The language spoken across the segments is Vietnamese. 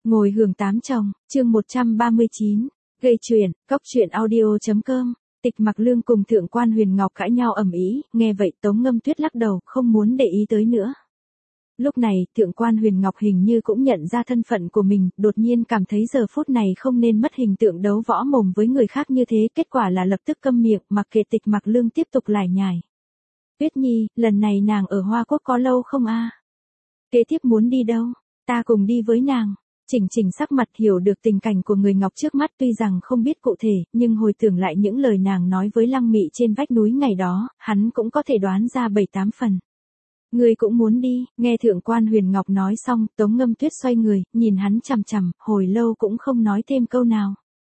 Ngồi hưởng tám chồng, chương 139, gây chuyện, cóc truyện audio.com, Tịch Mặc Lương cùng Thượng quan Huyền Ngọc cãi nhau ầm ĩ, nghe vậy Tống Ngâm Tuyết lắc đầu, không muốn để ý tới nữa. Lúc này, Thượng quan Huyền Ngọc hình như cũng nhận ra thân phận của mình, đột nhiên cảm thấy giờ phút này không nên mất hình tượng đấu võ mồm với người khác như thế, kết quả là lập tức câm miệng, mặc kệ Tịch Mặc Lương tiếp tục lải nhải. Tuyết Nhi, lần này nàng ở Hoa Quốc có lâu không a? Kế tiếp muốn đi đâu? Ta cùng đi với nàng. Chỉnh sắc mặt hiểu được tình cảnh của người Ngọc trước mắt, tuy rằng không biết cụ thể, nhưng hồi tưởng lại những lời nàng nói với Lăng Mị trên vách núi ngày đó, hắn cũng có thể đoán ra 7-8 phần. Ngươi cũng muốn đi, nghe Thượng quan Huyền Ngọc nói xong, Tống Ngâm Tuyết xoay người, nhìn hắn chằm chằm, hồi lâu cũng không nói thêm câu nào.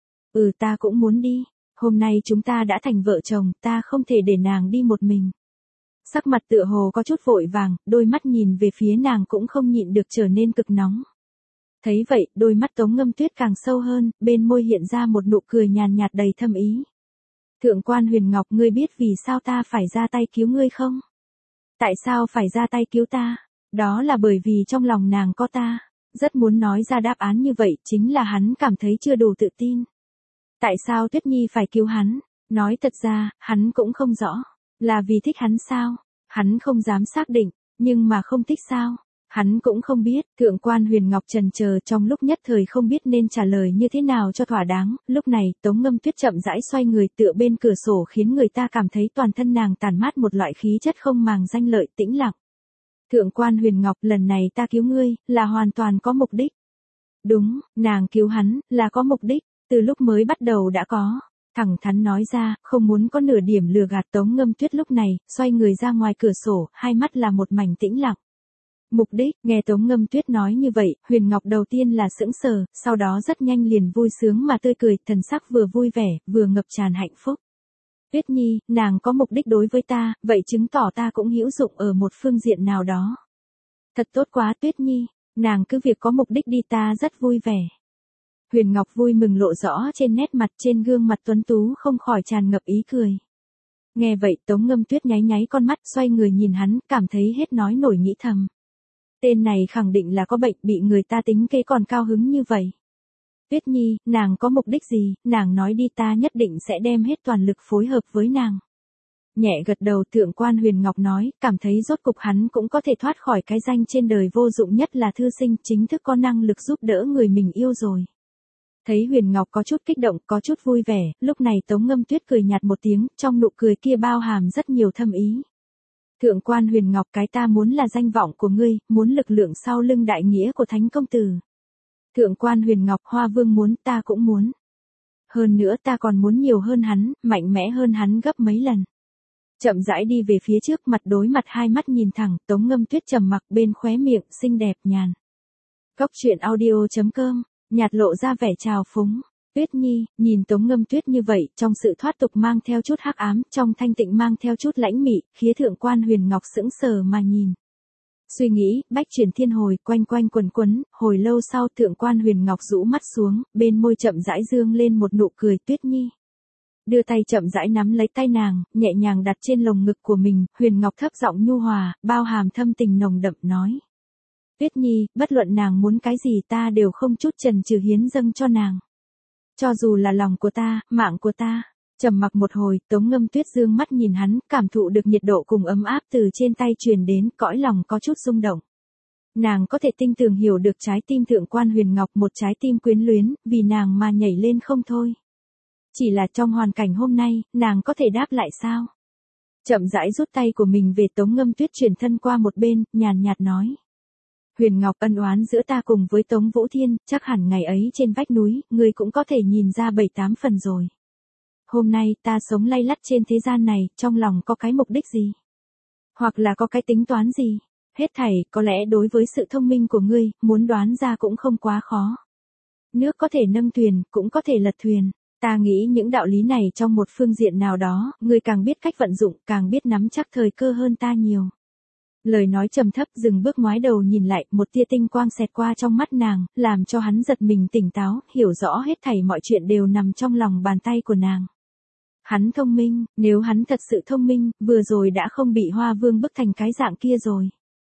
Ta cũng muốn đi, hôm nay chúng ta đã thành vợ chồng, ta không thể để nàng đi một mình. Sắc mặt tựa hồ có chút vội vàng, đôi mắt nhìn về phía nàng cũng không nhịn được trở nên cực nóng. Thấy vậy, đôi mắt Tống Ngâm Tuyết càng sâu hơn, bên môi hiện ra một nụ cười nhàn nhạt đầy thâm ý. Thượng quan Huyền Ngọc, ngươi biết vì sao ta phải ra tay cứu ngươi không? Tại sao phải ra tay cứu ta? Đó là bởi vì trong lòng nàng có ta. Rất muốn nói ra đáp án như vậy, chính là hắn cảm thấy chưa đủ tự tin. Tại sao Tuyết Nhi phải cứu hắn? Nói thật ra, hắn cũng không rõ. Là vì thích hắn sao? Hắn không dám xác định, nhưng mà không thích sao? Hắn cũng không biết. Thượng quan Huyền Ngọc chần chờ trong lúc nhất thời không biết nên trả lời như thế nào cho thỏa đáng. Lúc này, Tống Ngâm Tuyết chậm rãi xoay người tựa bên cửa sổ khiến người ta cảm thấy toàn thân nàng tản mát một loại khí chất không màng danh lợi, tĩnh lặng. Thượng quan Huyền Ngọc, lần này ta cứu ngươi, là hoàn toàn có mục đích. Đúng, nàng cứu hắn, là có mục đích, từ lúc mới bắt đầu đã có. Thẳng thắn nói ra, không muốn có nửa điểm lừa gạt. Tống Ngâm Tuyết lúc này, xoay người ra ngoài cửa sổ, hai mắt là một mảnh tĩnh lặng. Mục đích, nghe Tống Ngâm Tuyết nói như vậy, Huyền Ngọc đầu tiên là sững sờ, sau đó rất nhanh liền vui sướng mà tươi cười, thần sắc vừa vui vẻ, vừa ngập tràn hạnh phúc. Tuyết Nhi, nàng có mục đích đối với ta, vậy chứng tỏ ta cũng hữu dụng ở một phương diện nào đó. Thật tốt quá Tuyết Nhi, nàng cứ việc có mục đích đi, ta rất vui vẻ. Huyền Ngọc vui mừng lộ rõ trên nét mặt, trên gương mặt tuấn tú không khỏi tràn ngập ý cười. Nghe vậy Tống Ngâm Tuyết nháy nháy con mắt, xoay người nhìn hắn, cảm thấy hết nói nổi nghĩ thầm. Tên này khẳng định là có bệnh, bị người ta tính kế còn cao hứng như vậy. Tuyết Nhi, nàng có mục đích gì, nàng nói đi, ta nhất định sẽ đem hết toàn lực phối hợp với nàng. Nhẹ gật đầu, Thượng quan Huyền Ngọc nói, cảm thấy rốt cục hắn cũng có thể thoát khỏi cái danh trên đời vô dụng nhất là thư sinh, chính thức có năng lực giúp đỡ người mình yêu rồi. Thấy Huyền Ngọc có chút kích động, có chút vui vẻ, lúc này Tống Ngâm Tuyết cười nhạt một tiếng, trong nụ cười kia bao hàm rất nhiều thâm ý. Thượng quan Huyền Ngọc, cái ta muốn là danh vọng của ngươi, muốn lực lượng sau lưng đại nghĩa của Thánh Công Tử. Thượng quan Huyền Ngọc, Hoa Vương muốn, ta cũng muốn. Hơn nữa ta còn muốn nhiều hơn hắn, mạnh mẽ hơn hắn gấp mấy lần. Chậm rãi đi về phía trước, mặt đối mặt, hai mắt nhìn thẳng, Tống Ngâm Tuyết trầm mặc, bên khóe miệng xinh đẹp nhàn. Cóc truyện audio.com, nhạt lộ ra vẻ trào phúng. Tuyết Nhi, nhìn Tống Ngâm Tuyết như vậy, trong sự thoát tục mang theo chút hắc ám, trong thanh tịnh mang theo chút lãnh mị, khiến Thượng quan Huyền Ngọc sững sờ mà nhìn. Suy nghĩ, bách chuyển thiên hồi, quanh quanh quẩn quấn, hồi lâu sau Thượng quan Huyền Ngọc rũ mắt xuống, bên môi chậm rãi dương lên một nụ cười. Tuyết Nhi. Đưa tay chậm rãi nắm lấy tay nàng, nhẹ nhàng đặt trên lồng ngực của mình, Huyền Ngọc thấp giọng nhu hòa, bao hàm thâm tình nồng đậm nói. Tuyết Nhi, bất luận nàng muốn cái gì ta đều không chút chần chừ hiến dâng cho nàng. Cho dù là lòng của ta, mạng của ta. Trầm mặc một hồi, Tống Ngâm Tuyết dương mắt nhìn hắn, cảm thụ được nhiệt độ cùng ấm áp từ trên tay truyền đến, cõi lòng có chút rung động. Nàng có thể tinh tường hiểu được trái tim Thượng quan Huyền Ngọc, một trái tim quyến luyến, vì nàng mà nhảy lên không thôi. Chỉ là trong hoàn cảnh hôm nay, nàng có thể đáp lại sao? Chậm rãi rút tay của mình về, Tống Ngâm Tuyết chuyển thân qua một bên, nhàn nhạt nói. Huyền Ngọc, ân oán giữa ta cùng với Tống Vũ Thiên, chắc hẳn ngày ấy trên vách núi, ngươi cũng có thể nhìn ra 7-8 phần rồi. Hôm nay, ta sống lay lắt trên thế gian này, trong lòng có cái mục đích gì? Hoặc là có cái tính toán gì? Hết thảy, có lẽ đối với sự thông minh của ngươi, muốn đoán ra cũng không quá khó. Nước có thể nâng thuyền, cũng có thể lật thuyền. Ta nghĩ những đạo lý này trong một phương diện nào đó, ngươi càng biết cách vận dụng, càng biết nắm chắc thời cơ hơn ta nhiều. Lời nói trầm thấp, dừng bước ngoái đầu nhìn lại, một tia tinh quang xẹt qua trong mắt nàng, làm cho hắn giật mình tỉnh táo, hiểu rõ hết thảy mọi chuyện đều nằm trong lòng bàn tay của nàng. Hắn thông minh, nếu hắn thật sự thông minh, vừa rồi đã không bị Hoa Vương bức thành cái dạng kia rồi.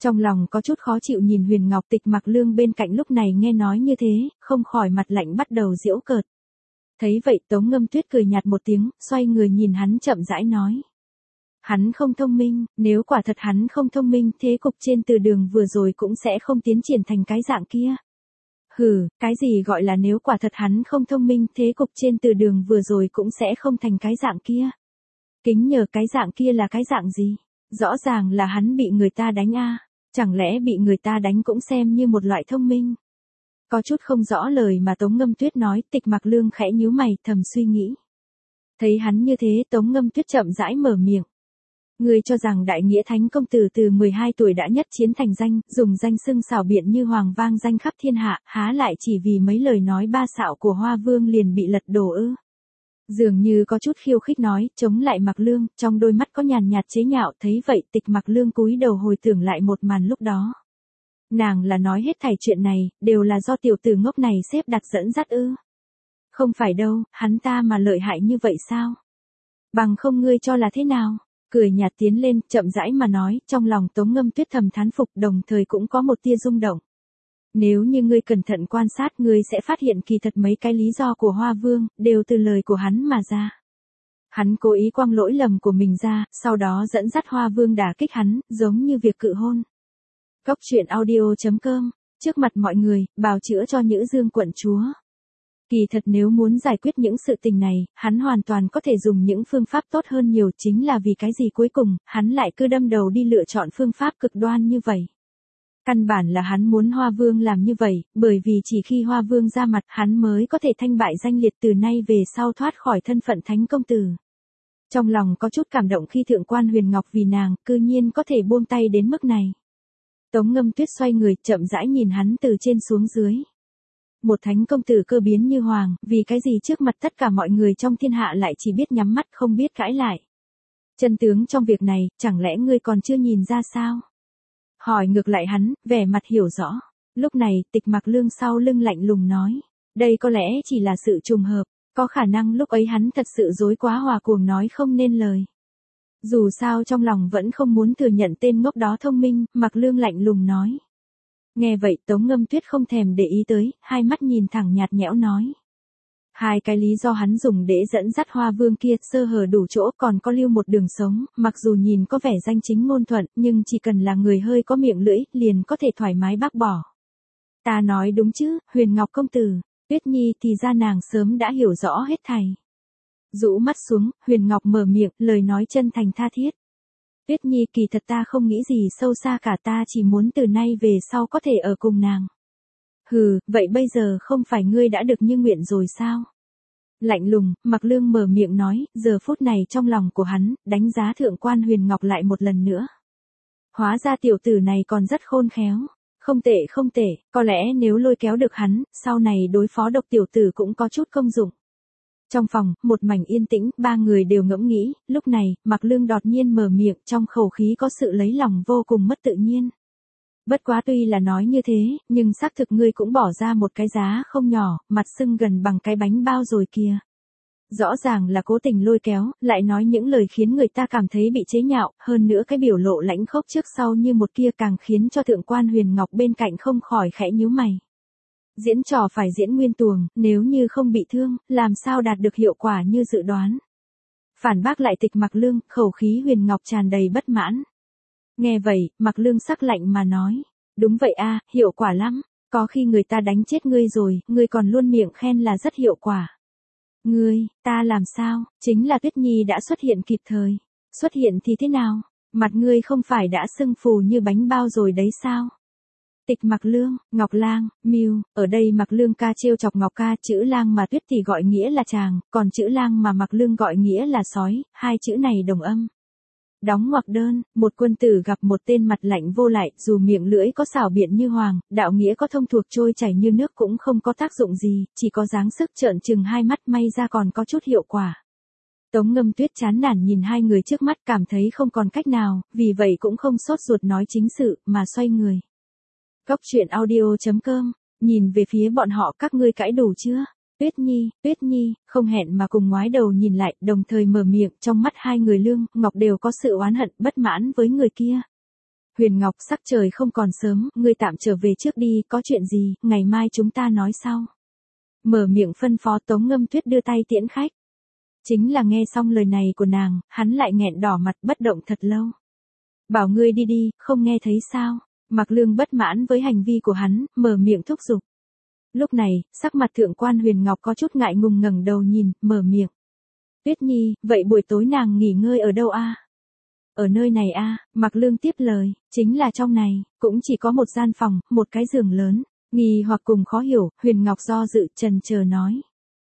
Trong lòng có chút khó chịu nhìn Huyền Ngọc. Tịch Mặc Lương bên cạnh lúc này nghe nói như thế, không khỏi mặt lạnh bắt đầu giễu cợt. Thấy vậy Tống Ngâm Tuyết cười nhạt một tiếng, xoay người nhìn hắn chậm rãi nói. Hắn không thông minh, nếu quả thật hắn không thông minh thế cục trên từ đường vừa rồi cũng sẽ không tiến triển thành cái dạng kia. Hừ, cái gì gọi là nếu quả thật hắn không thông minh thế cục trên từ đường vừa rồi cũng sẽ không thành cái dạng kia. Kính nhờ cái dạng kia là cái dạng gì? Rõ ràng là hắn bị người ta đánh a, chẳng lẽ bị người ta đánh cũng xem như một loại thông minh? Có chút không rõ lời mà Tống Ngâm Tuyết nói, Tịch Mặc Lương khẽ nhíu mày thầm suy nghĩ. Thấy hắn như thế Tống Ngâm Tuyết chậm rãi mở miệng. Ngươi cho rằng Đại Nghĩa Thánh Công Tử từ 12 tuổi đã nhất chiến thành danh, dùng danh xưng xảo biện như hoàng vang danh khắp thiên hạ, há lại chỉ vì mấy lời nói ba xạo của Hoa Vương liền bị lật đổ ư? Dường như có chút khiêu khích nói, chống lại Mặc Lương, trong đôi mắt có nhàn nhạt chế nhạo. Thấy vậy Tịch Mặc Lương cúi đầu hồi tưởng lại một màn lúc đó. Nàng là nói hết thảy chuyện này, đều là do tiểu tử ngốc này xếp đặt dẫn dắt ư? Không phải đâu, hắn ta mà lợi hại như vậy sao? Bằng không ngươi cho là thế nào? Cười nhạt tiến lên, chậm rãi mà nói, trong lòng Tống Ngâm Tuyết thầm thán phục, đồng thời cũng có một tia rung động. Nếu như ngươi cẩn thận quan sát, ngươi sẽ phát hiện kỳ thật mấy cái lý do của Hoa Vương, đều từ lời của hắn mà ra. Hắn cố ý quăng lỗi lầm của mình ra, sau đó dẫn dắt Hoa Vương đả kích hắn, giống như việc cự hôn. Cốc truyện audio.com, trước mặt mọi người, bào chữa cho Nhữ Dương quận chúa. Kỳ thật nếu muốn giải quyết những sự tình này, hắn hoàn toàn có thể dùng những phương pháp tốt hơn nhiều, chính là vì cái gì cuối cùng, hắn lại cứ đâm đầu đi lựa chọn phương pháp cực đoan như vậy. Căn bản là hắn muốn Hoa Vương làm như vậy, bởi vì chỉ khi Hoa Vương ra mặt hắn mới có thể thanh bại danh liệt, từ nay về sau thoát khỏi thân phận Thánh Công Tử. Trong lòng có chút cảm động khi Thượng quan Huyền Ngọc vì nàng, cư nhiên có thể buông tay đến mức này. Tống Ngâm Tuyết xoay người, chậm rãi nhìn hắn từ trên xuống dưới. Một thánh công tử cơ biến như hoàng, vì cái gì trước mặt tất cả mọi người trong thiên hạ lại chỉ biết nhắm mắt không biết cãi lại. Chân tướng trong việc này, chẳng lẽ ngươi còn chưa nhìn ra sao? Hỏi ngược lại hắn, vẻ mặt hiểu rõ. Lúc này, Tịch Mặc Lương sau lưng lạnh lùng nói. Đây có lẽ chỉ là sự trùng hợp, có khả năng lúc ấy hắn thật sự dối quá hòa cuồng nói không nên lời. Dù sao trong lòng vẫn không muốn thừa nhận tên ngốc đó thông minh, Mặc Lương lạnh lùng nói. Nghe vậy Tống Ngâm Tuyết không thèm để ý tới, hai mắt nhìn thẳng nhạt nhẽo nói. Hai cái lý do hắn dùng để dẫn dắt Hoa Vương kia sơ hở đủ chỗ, còn có lưu một đường sống, mặc dù nhìn có vẻ danh chính ngôn thuận, nhưng chỉ cần là người hơi có miệng lưỡi, liền có thể thoải mái bác bỏ. Ta nói đúng chứ, Huyền Ngọc công tử, Tuyết Nhi thì ra nàng sớm đã hiểu rõ hết thảy. Rũ mắt xuống, Huyền Ngọc mở miệng, lời nói chân thành tha thiết. Tuyết Nhi kỳ thật ta không nghĩ gì sâu xa cả, ta chỉ muốn từ nay về sau có thể ở cùng nàng. Hừ, vậy bây giờ không phải ngươi đã được như nguyện rồi sao? Lạnh lùng, Mặc Lương mở miệng nói, giờ phút này trong lòng của hắn, đánh giá Thượng quan Huyền Ngọc lại một lần nữa. Hóa ra tiểu tử này còn rất khôn khéo. Không tệ không tệ, có lẽ nếu lôi kéo được hắn, sau này đối phó độc tiểu tử cũng có chút công dụng. Trong phòng, một mảnh yên tĩnh, ba người đều ngẫm nghĩ, lúc này, Mặc Lương đột nhiên mở miệng, trong khẩu khí có sự lấy lòng vô cùng mất tự nhiên. Bất quá tuy là nói như thế, nhưng xác thực ngươi cũng bỏ ra một cái giá không nhỏ, mặt sưng gần bằng cái bánh bao rồi kìa. Rõ ràng là cố tình lôi kéo, lại nói những lời khiến người ta cảm thấy bị chế nhạo, hơn nữa cái biểu lộ lãnh khốc trước sau như một kia càng khiến cho Thượng quan Huyền Ngọc bên cạnh không khỏi khẽ nhíu mày. Diễn trò phải diễn nguyên tuồng, nếu như không bị thương, làm sao đạt được hiệu quả như dự đoán. Phản bác lại Tịch Mặc Lương, khẩu khí Huyền Ngọc tràn đầy bất mãn. Nghe vậy, Mặc Lương sắc lạnh mà nói. Đúng vậy a, hiệu quả lắm, có khi người ta đánh chết ngươi rồi, ngươi còn luôn miệng khen là rất hiệu quả. Ngươi, ta làm sao, chính là Tuyết Nhi đã xuất hiện kịp thời. Xuất hiện thì thế nào, mặt ngươi không phải đã sưng phù như bánh bao rồi đấy sao? Tịch Mặc Lương, Ngọc Lang, Mưu, ở đây Mặc Lương ca trêu chọc Ngọc ca, chữ lang mà Tuyết thì gọi nghĩa là chàng, còn chữ lang mà Mặc Lương gọi nghĩa là sói, hai chữ này đồng âm. Đóng ngoặc đơn, một quân tử gặp một tên mặt lạnh vô lại, dù miệng lưỡi có xảo biện như hoàng, đạo nghĩa có thông thuộc trôi chảy như nước cũng không có tác dụng gì, chỉ có dáng sức trợn trừng hai mắt, may ra còn có chút hiệu quả. Tống Ngâm Tuyết chán nản nhìn hai người trước mắt, cảm thấy không còn cách nào, vì vậy cũng không sốt ruột nói chính sự, mà xoay người. Cốc truyện audio.com, nhìn về phía bọn họ, các ngươi cãi đủ chưa? Tuyết Nhi, không hẹn mà cùng ngoái đầu nhìn lại, đồng thời mở miệng, trong mắt hai người Lương, Ngọc đều có sự oán hận, bất mãn với người kia. Huyền Ngọc, sắc trời không còn sớm, ngươi tạm trở về trước đi, có chuyện gì, ngày mai chúng ta nói sau. Mở miệng phân phó Tống Ngâm Tuyết đưa tay tiễn khách. Chính là nghe xong lời này của nàng, hắn lại nghẹn đỏ mặt bất động thật lâu. Bảo ngươi đi đi, không nghe thấy sao? Mạc Lương bất mãn với hành vi của hắn, mở miệng thúc giục. Lúc này, sắc mặt thượng quan Huyền Ngọc có chút ngại ngùng ngẩng đầu nhìn, mở miệng. Tuyết Nhi, vậy buổi tối nàng nghỉ ngơi ở đâu a? Ở nơi này a, Mạc Lương tiếp lời, chính là trong này, cũng chỉ có một gian phòng, một cái giường lớn. Nghi hoặc cùng khó hiểu, Huyền Ngọc do dự chần chờ nói.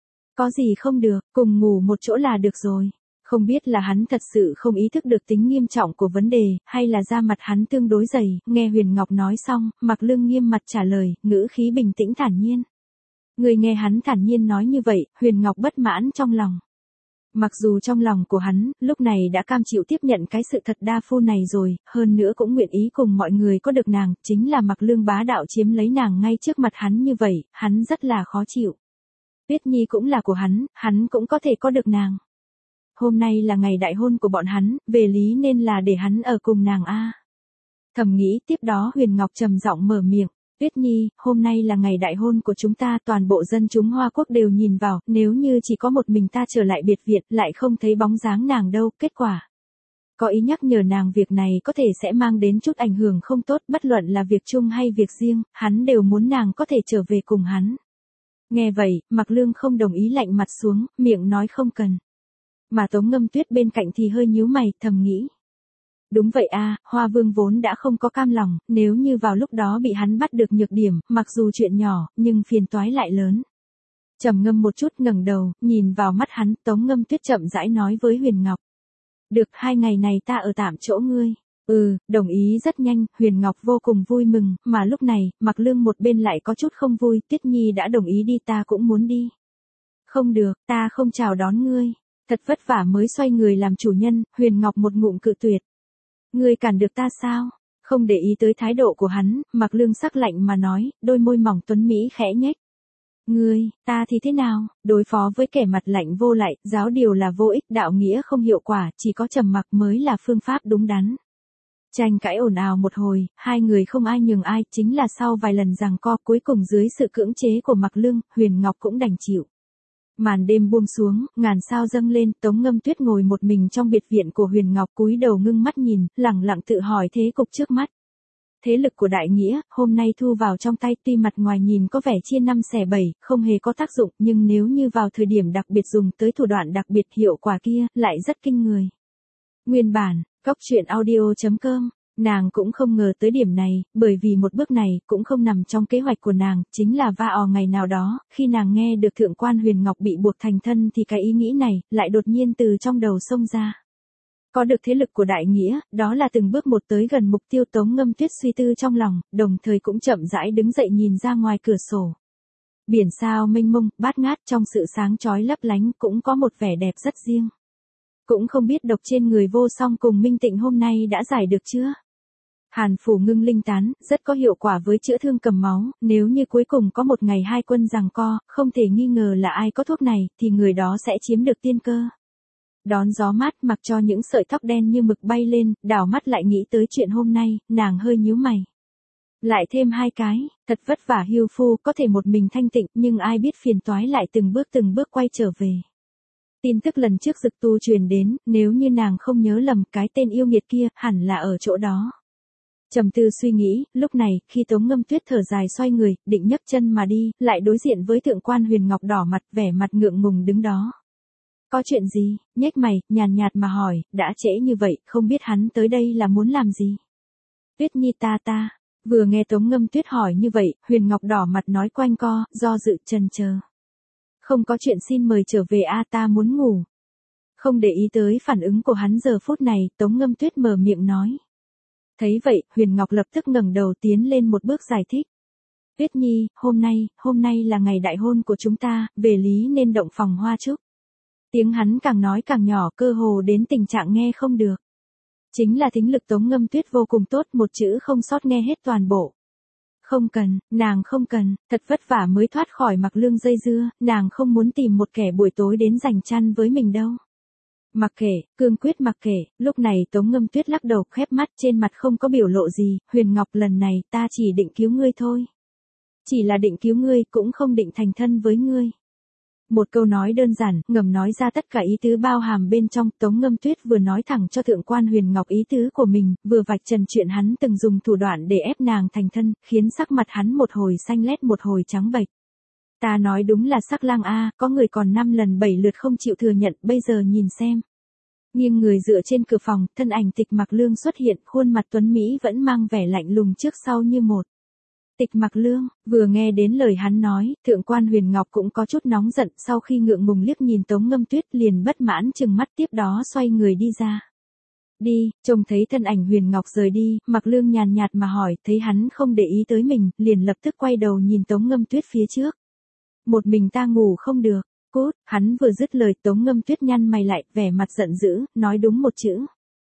Có gì không được, cùng ngủ một chỗ là được rồi. Không biết là hắn thật sự không ý thức được tính nghiêm trọng của vấn đề, hay là da mặt hắn tương đối dày, nghe Huyền Ngọc nói xong, Mạc Lương nghiêm mặt trả lời, ngữ khí bình tĩnh thản nhiên. Người nghe hắn thản nhiên nói như vậy, Huyền Ngọc bất mãn trong lòng. Mặc dù trong lòng của hắn, lúc này đã cam chịu tiếp nhận cái sự thật đa phu này rồi, hơn nữa cũng nguyện ý cùng mọi người có được nàng, chính là Mạc Lương bá đạo chiếm lấy nàng ngay trước mặt hắn như vậy, hắn rất là khó chịu. Tuyết Nhi cũng là của hắn cũng có thể có được nàng. Hôm nay là ngày đại hôn của bọn hắn, về lý nên là để hắn ở cùng nàng a. Thầm nghĩ, tiếp đó Huyền Ngọc trầm giọng mở miệng, Tuyết Nhi, hôm nay là ngày đại hôn của chúng ta, toàn bộ dân chúng Hoa Quốc đều nhìn vào, nếu như chỉ có một mình ta trở lại biệt viện, lại không thấy bóng dáng nàng đâu, kết quả. Có ý nhắc nhở nàng việc này có thể sẽ mang đến chút ảnh hưởng không tốt, bất luận là việc chung hay việc riêng, hắn đều muốn nàng có thể trở về cùng hắn. Nghe vậy, Mạc Lương không đồng ý lạnh mặt xuống, miệng nói không cần. Mà Tống Ngâm Tuyết bên cạnh thì hơi nhíu mày, thầm nghĩ. Đúng vậy a, Hoa Vương vốn đã không có cam lòng, nếu như vào lúc đó bị hắn bắt được nhược điểm, mặc dù chuyện nhỏ, nhưng phiền toái lại lớn. Trầm ngâm một chút ngẩng đầu, nhìn vào mắt hắn, Tống Ngâm Tuyết chậm rãi nói với Huyền Ngọc. Được, 2 ngày này ta ở tạm chỗ ngươi. Đồng ý rất nhanh, Huyền Ngọc vô cùng vui mừng, mà lúc này, Mạc Lương một bên lại có chút không vui, Tuyết Nhi đã đồng ý đi ta cũng muốn đi. Không được, ta không chào đón ngươi. Thật vất vả mới xoay người làm chủ nhân, Huyền Ngọc một ngụm cự tuyệt. Ngươi cản được ta sao? Không để ý tới thái độ của hắn, Mạc Lương sắc lạnh mà nói, đôi môi mỏng tuấn mỹ khẽ nhếch. Ngươi, ta thì thế nào? Đối phó với kẻ mặt lạnh vô lại, giáo điều là vô ích, đạo nghĩa không hiệu quả, chỉ có trầm mặc mới là phương pháp đúng đắn. Tranh cãi ồn ào một hồi, hai người không ai nhường ai, chính là sau vài lần giằng co, cuối cùng dưới sự cưỡng chế của Mạc Lương, Huyền Ngọc cũng đành chịu. Màn đêm buông xuống, ngàn sao dâng lên, Tống Ngâm Tuyết ngồi một mình trong biệt viện của Huyền Ngọc, cúi đầu ngưng mắt nhìn, lẳng lặng tự hỏi thế cục trước mắt. Thế lực của đại nghĩa, hôm nay thu vào trong tay, tuy mặt ngoài nhìn có vẻ chia 5 xẻ 7, không hề có tác dụng, nhưng nếu như vào thời điểm đặc biệt dùng tới thủ đoạn đặc biệt, hiệu quả kia, lại rất kinh người. Nguyên bản, coctruyện.audio.com. Nàng cũng không ngờ tới điểm này, bởi vì một bước này cũng không nằm trong kế hoạch của nàng, chính là ngày nào đó, khi nàng nghe được thượng quan Huyền Ngọc bị buộc thành thân thì cái ý nghĩ này, lại đột nhiên từ trong đầu xông ra. Có được thế lực của đại nghĩa, đó là từng bước một tới gần mục tiêu. Tống Ngâm Tuyết suy tư trong lòng, đồng thời cũng chậm rãi đứng dậy nhìn ra ngoài cửa sổ. Biển sao mênh mông, bát ngát, trong sự sáng chói lấp lánh cũng có một vẻ đẹp rất riêng. Cũng không biết độc trên người Vô Song cùng Minh Tịnh hôm nay đã giải được chưa? Hàn phủ ngưng linh tán, rất có hiệu quả với chữa thương cầm máu, nếu như cuối cùng có một ngày hai quân giằng co, không thể nghi ngờ là ai có thuốc này, thì người đó sẽ chiếm được tiên cơ. Đón gió mát, mặc cho những sợi tóc đen như mực bay lên, đảo mắt lại nghĩ tới chuyện hôm nay, nàng hơi nhíu mày. Lại thêm 2 cái, thật vất vả hưu phu có thể một mình thanh tịnh, nhưng ai biết phiền toái lại từng bước quay trở về. Tin tức lần trước Dực Tu truyền đến, nếu như nàng không nhớ lầm, cái tên yêu nghiệt kia, hẳn là ở chỗ đó. Trầm tư suy nghĩ, lúc này, khi Tống Ngâm Tuyết thở dài xoay người, định nhấc chân mà đi, lại đối diện với thượng quan Huyền Ngọc đỏ mặt, vẻ mặt ngượng ngùng đứng đó. Có chuyện gì? Nhếch mày, nhàn nhạt mà hỏi, đã trễ như vậy, không biết hắn tới đây là muốn làm gì? Tuyết Nhi ta. Vừa nghe Tống Ngâm Tuyết hỏi như vậy, Huyền Ngọc đỏ mặt nói quanh co, do dự chần chờ. Không có chuyện, xin mời trở về ta muốn ngủ. Không để ý tới phản ứng của hắn giờ phút này, Tống Ngâm Tuyết mở miệng nói. Thấy vậy, Huyền Ngọc lập tức ngẩng đầu tiến lên một bước giải thích. Tuyết Nhi, hôm nay là ngày đại hôn của chúng ta, về lý nên động phòng hoa trúc. Tiếng hắn càng nói càng nhỏ, cơ hồ đến tình trạng nghe không được. Chính là thính lực Tống Ngâm Tuyết vô cùng tốt, một chữ không sót nghe hết toàn bộ. Không cần, nàng không cần, thật vất vả mới thoát khỏi Mạc Lương dây dưa, nàng không muốn tìm một kẻ buổi tối đến giành chăn với mình đâu. Mặc kệ, cương quyết mặc kệ, lúc này Tống Ngâm Tuyết lắc đầu khép mắt trên mặt không có biểu lộ gì, Huyền Ngọc lần này ta chỉ định cứu ngươi thôi. Chỉ là định cứu ngươi cũng không định thành thân với ngươi. Một câu nói đơn giản, ngầm nói ra tất cả ý tứ bao hàm bên trong. Tống Ngâm Tuyết vừa nói thẳng cho thượng quan Huyền Ngọc ý tứ của mình, vừa vạch trần chuyện hắn từng dùng thủ đoạn để ép nàng thành thân, khiến sắc mặt hắn một hồi xanh lét một hồi trắng bệch. Ta nói đúng là sắc lang a, có người còn 5 lần 7 lượt không chịu thừa nhận, bây giờ nhìn xem. Nghiêng người dựa trên cửa phòng, thân ảnh Tịch Mặc Lương xuất hiện, khuôn mặt tuấn Mỹ vẫn mang vẻ lạnh lùng trước sau như một. Tịch Mặc Lương, vừa nghe đến lời hắn nói, thượng quan Huyền Ngọc cũng có chút nóng giận, sau khi ngượng ngùng liếc nhìn Tống Ngâm Tuyết liền bất mãn trừng mắt, tiếp đó xoay người đi ra. Đi, trông thấy thân ảnh Huyền Ngọc rời đi, Mặc Lương nhàn nhạt mà hỏi, thấy hắn không để ý tới mình, liền lập tức quay đầu nhìn Tống Ngâm Tuyết phía trước. Một mình ta ngủ không được, cút, hắn vừa dứt lời Tống Ngâm Tuyết nhăn mày lại, vẻ mặt giận dữ, nói đúng một chữ.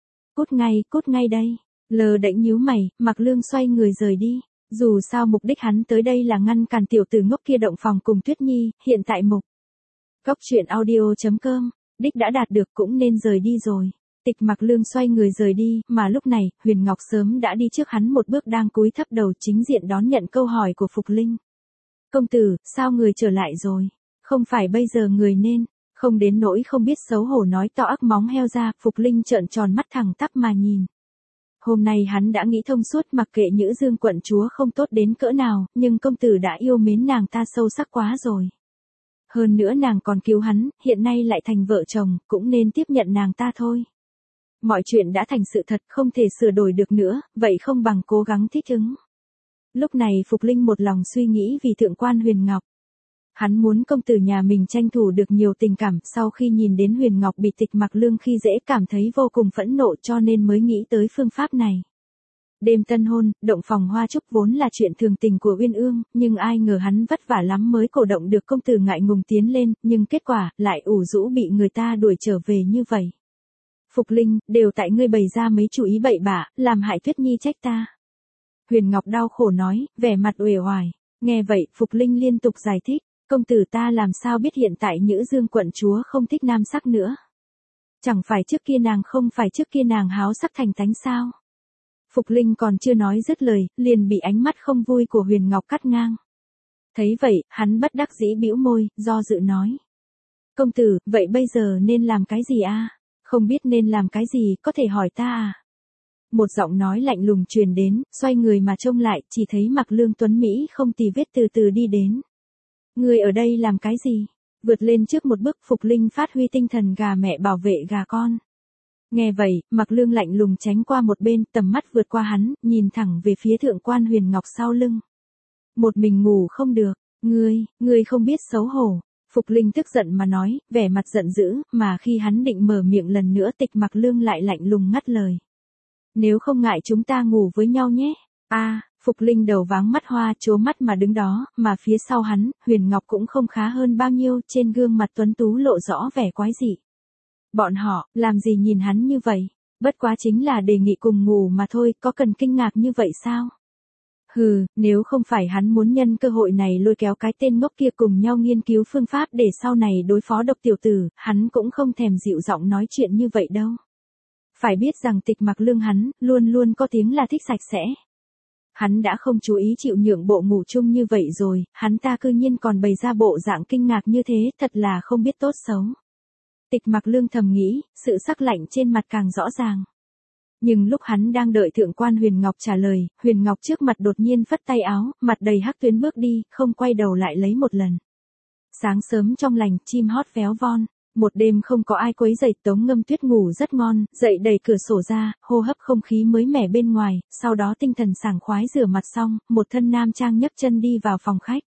Cút ngay đây, lờ đễnh nhíu mày, Mặc Lương xoay người rời đi. Dù sao mục đích hắn tới đây là ngăn cản tiểu tử ngốc kia động phòng cùng Tuyết Nhi, hiện tại mục. Cóc truyện audio.com, đích đã đạt được cũng nên rời đi rồi. Tịch Mặc Lương xoay người rời đi, mà lúc này, Huyền Ngọc sớm đã đi trước hắn một bước đang cúi thấp đầu chính diện đón nhận câu hỏi của Phục Linh. Công tử, sao người trở lại rồi? Không phải bây giờ người nên, không đến nỗi không biết xấu hổ nói to ác móng heo ra, Phục Linh trợn tròn mắt thẳng tắp mà nhìn. Hôm nay hắn đã nghĩ thông suốt, mặc kệ Nhữ Dương quận chúa không tốt đến cỡ nào, nhưng công tử đã yêu mến nàng ta sâu sắc quá rồi. Hơn nữa nàng còn cứu hắn, hiện nay lại thành vợ chồng, cũng nên tiếp nhận nàng ta thôi. Mọi chuyện đã thành sự thật, không thể sửa đổi được nữa, vậy không bằng cố gắng thích ứng. Lúc này Phục Linh một lòng suy nghĩ vì thượng quan Huyền Ngọc. Hắn muốn công tử nhà mình tranh thủ được nhiều tình cảm, sau khi nhìn đến Huyền Ngọc bị Tịch Mặc Lương khi dễ cảm thấy vô cùng phẫn nộ cho nên mới nghĩ tới phương pháp này. Đêm tân hôn, động phòng hoa trúc vốn là chuyện thường tình của Uyên Ương, nhưng ai ngờ hắn vất vả lắm mới cổ động được công tử ngại ngùng tiến lên, nhưng kết quả, lại ủ rũ bị người ta đuổi trở về như vậy. Phục Linh, đều tại ngươi bày ra mấy chủ ý bậy bạ, làm hại Tuyết Nhi trách ta. Huyền Ngọc đau khổ nói, vẻ mặt uể oải. Nghe vậy, Phục Linh liên tục giải thích. Công tử ta làm sao biết hiện tại Nhữ Dương quận chúa không thích nam sắc nữa. Chẳng phải trước kia nàng háo sắc thành tánh sao. Phục Linh còn chưa nói dứt lời, liền bị ánh mắt không vui của Huyền Ngọc cắt ngang. Thấy vậy, hắn bất đắc dĩ bĩu môi, do dự nói. Công tử, vậy bây giờ nên làm cái gì a? Không biết nên làm cái gì, có thể hỏi ta à? Một giọng nói lạnh lùng truyền đến, xoay người mà trông lại, chỉ thấy Mặc Lương tuấn Mỹ không tì vết từ từ đi đến. Người ở đây làm cái gì? Vượt lên trước một bước, Phục Linh phát huy tinh thần gà mẹ bảo vệ gà con. Nghe vậy, Mặc Lương lạnh lùng tránh qua một bên, tầm mắt vượt qua hắn, nhìn thẳng về phía thượng quan Huyền Ngọc sau lưng. Một mình ngủ không được, ngươi không biết xấu hổ. Phục Linh tức giận mà nói, vẻ mặt giận dữ, mà khi hắn định mở miệng lần nữa Tịch Mặc Lương lại lạnh lùng ngắt lời. Nếu không ngại chúng ta ngủ với nhau nhé. Phục Linh đầu váng mắt hoa trố mắt mà đứng đó, mà phía sau hắn, Huyền Ngọc cũng không khá hơn bao nhiêu, trên gương mặt tuấn tú lộ rõ vẻ quái dị. Bọn họ, làm gì nhìn hắn như vậy? Bất quá chính là đề nghị cùng ngủ mà thôi, có cần kinh ngạc như vậy sao? Hừ, nếu không phải hắn muốn nhân cơ hội này lôi kéo cái tên ngốc kia cùng nhau nghiên cứu phương pháp để sau này đối phó độc tiểu tử, hắn cũng không thèm dịu giọng nói chuyện như vậy đâu. Phải biết rằng Tịch Mặc Lương hắn, luôn luôn có tiếng là thích sạch sẽ. Hắn đã không chú ý chịu nhượng bộ ngủ chung như vậy rồi, hắn ta cư nhiên còn bày ra bộ dạng kinh ngạc như thế, thật là không biết tốt xấu. Tịch Mặc Lương thầm nghĩ, sự sắc lạnh trên mặt càng rõ ràng. Nhưng lúc hắn đang đợi thượng quan Huyền Ngọc trả lời, Huyền Ngọc trước mặt đột nhiên phất tay áo, mặt đầy hắc tuyến bước đi, không quay đầu lại lấy một lần. Sáng sớm trong lành, chim hót véo von. Một đêm không có ai quấy rầy, Tống Ngâm Tuyết ngủ rất ngon, dậy đẩy cửa sổ ra, hô hấp không khí mới mẻ bên ngoài, sau đó tinh thần sảng khoái rửa mặt xong, một thân nam trang nhấc chân đi vào phòng khách.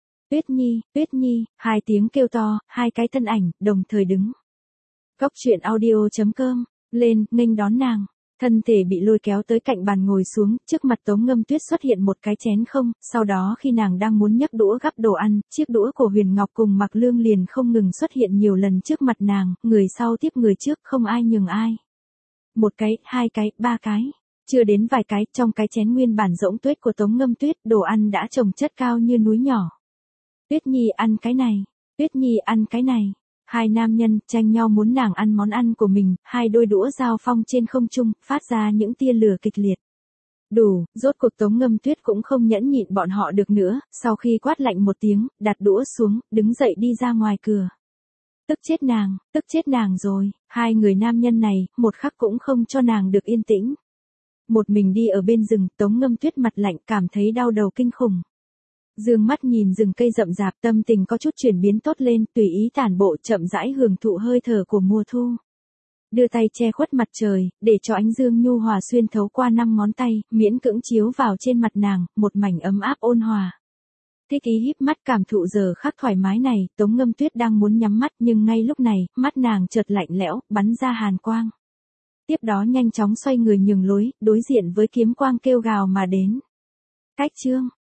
Tuyết Nhi, hai tiếng kêu to, hai cái thân ảnh, đồng thời đứng. Cóc truyện audio.com, lên, nghênh đón nàng. Thân thể bị lôi kéo tới cạnh bàn ngồi xuống, trước mặt Tống Ngâm Tuyết xuất hiện một cái chén không, sau đó khi nàng đang muốn nhấc đũa gắp đồ ăn, chiếc đũa của Huyền Ngọc cùng Mặc Lương liền không ngừng xuất hiện nhiều lần trước mặt nàng, người sau tiếp người trước, không ai nhường ai. Một cái, hai cái, ba cái, chưa đến vài cái, trong cái chén nguyên bản rỗng tuếch của Tống Ngâm Tuyết, đồ ăn đã chồng chất cao như núi nhỏ. Tuyết Nhi ăn cái này, Tuyết Nhi ăn cái này. Hai nam nhân tranh nhau muốn nàng ăn món ăn của mình, hai đôi đũa giao phong trên không trung, phát ra những tia lửa kịch liệt. Đủ, rốt cuộc Tống Ngâm Tuyết cũng không nhẫn nhịn bọn họ được nữa, sau khi quát lạnh một tiếng, đặt đũa xuống, đứng dậy đi ra ngoài cửa. Tức chết nàng rồi, hai người nam nhân này, một khắc cũng không cho nàng được yên tĩnh. Một mình đi ở bên rừng, Tống Ngâm Tuyết mặt lạnh cảm thấy đau đầu kinh khủng. Dương mắt nhìn rừng cây rậm rạp, tâm tình có chút chuyển biến tốt lên, tùy ý tản bộ chậm rãi hưởng thụ hơi thở của mùa thu. Đưa tay che khuất mặt trời, để cho ánh dương nhu hòa xuyên thấu qua 5 ngón tay, miễn cưỡng chiếu vào trên mặt nàng, một mảnh ấm áp ôn hòa. Thích ý híp mắt cảm thụ giờ khắc thoải mái này, Tống Ngâm Tuyết đang muốn nhắm mắt nhưng ngay lúc này, mắt nàng chợt lạnh lẽo, bắn ra hàn quang. Tiếp đó nhanh chóng xoay người nhường lối, đối diện với kiếm quang kêu gào mà đến. Cách chương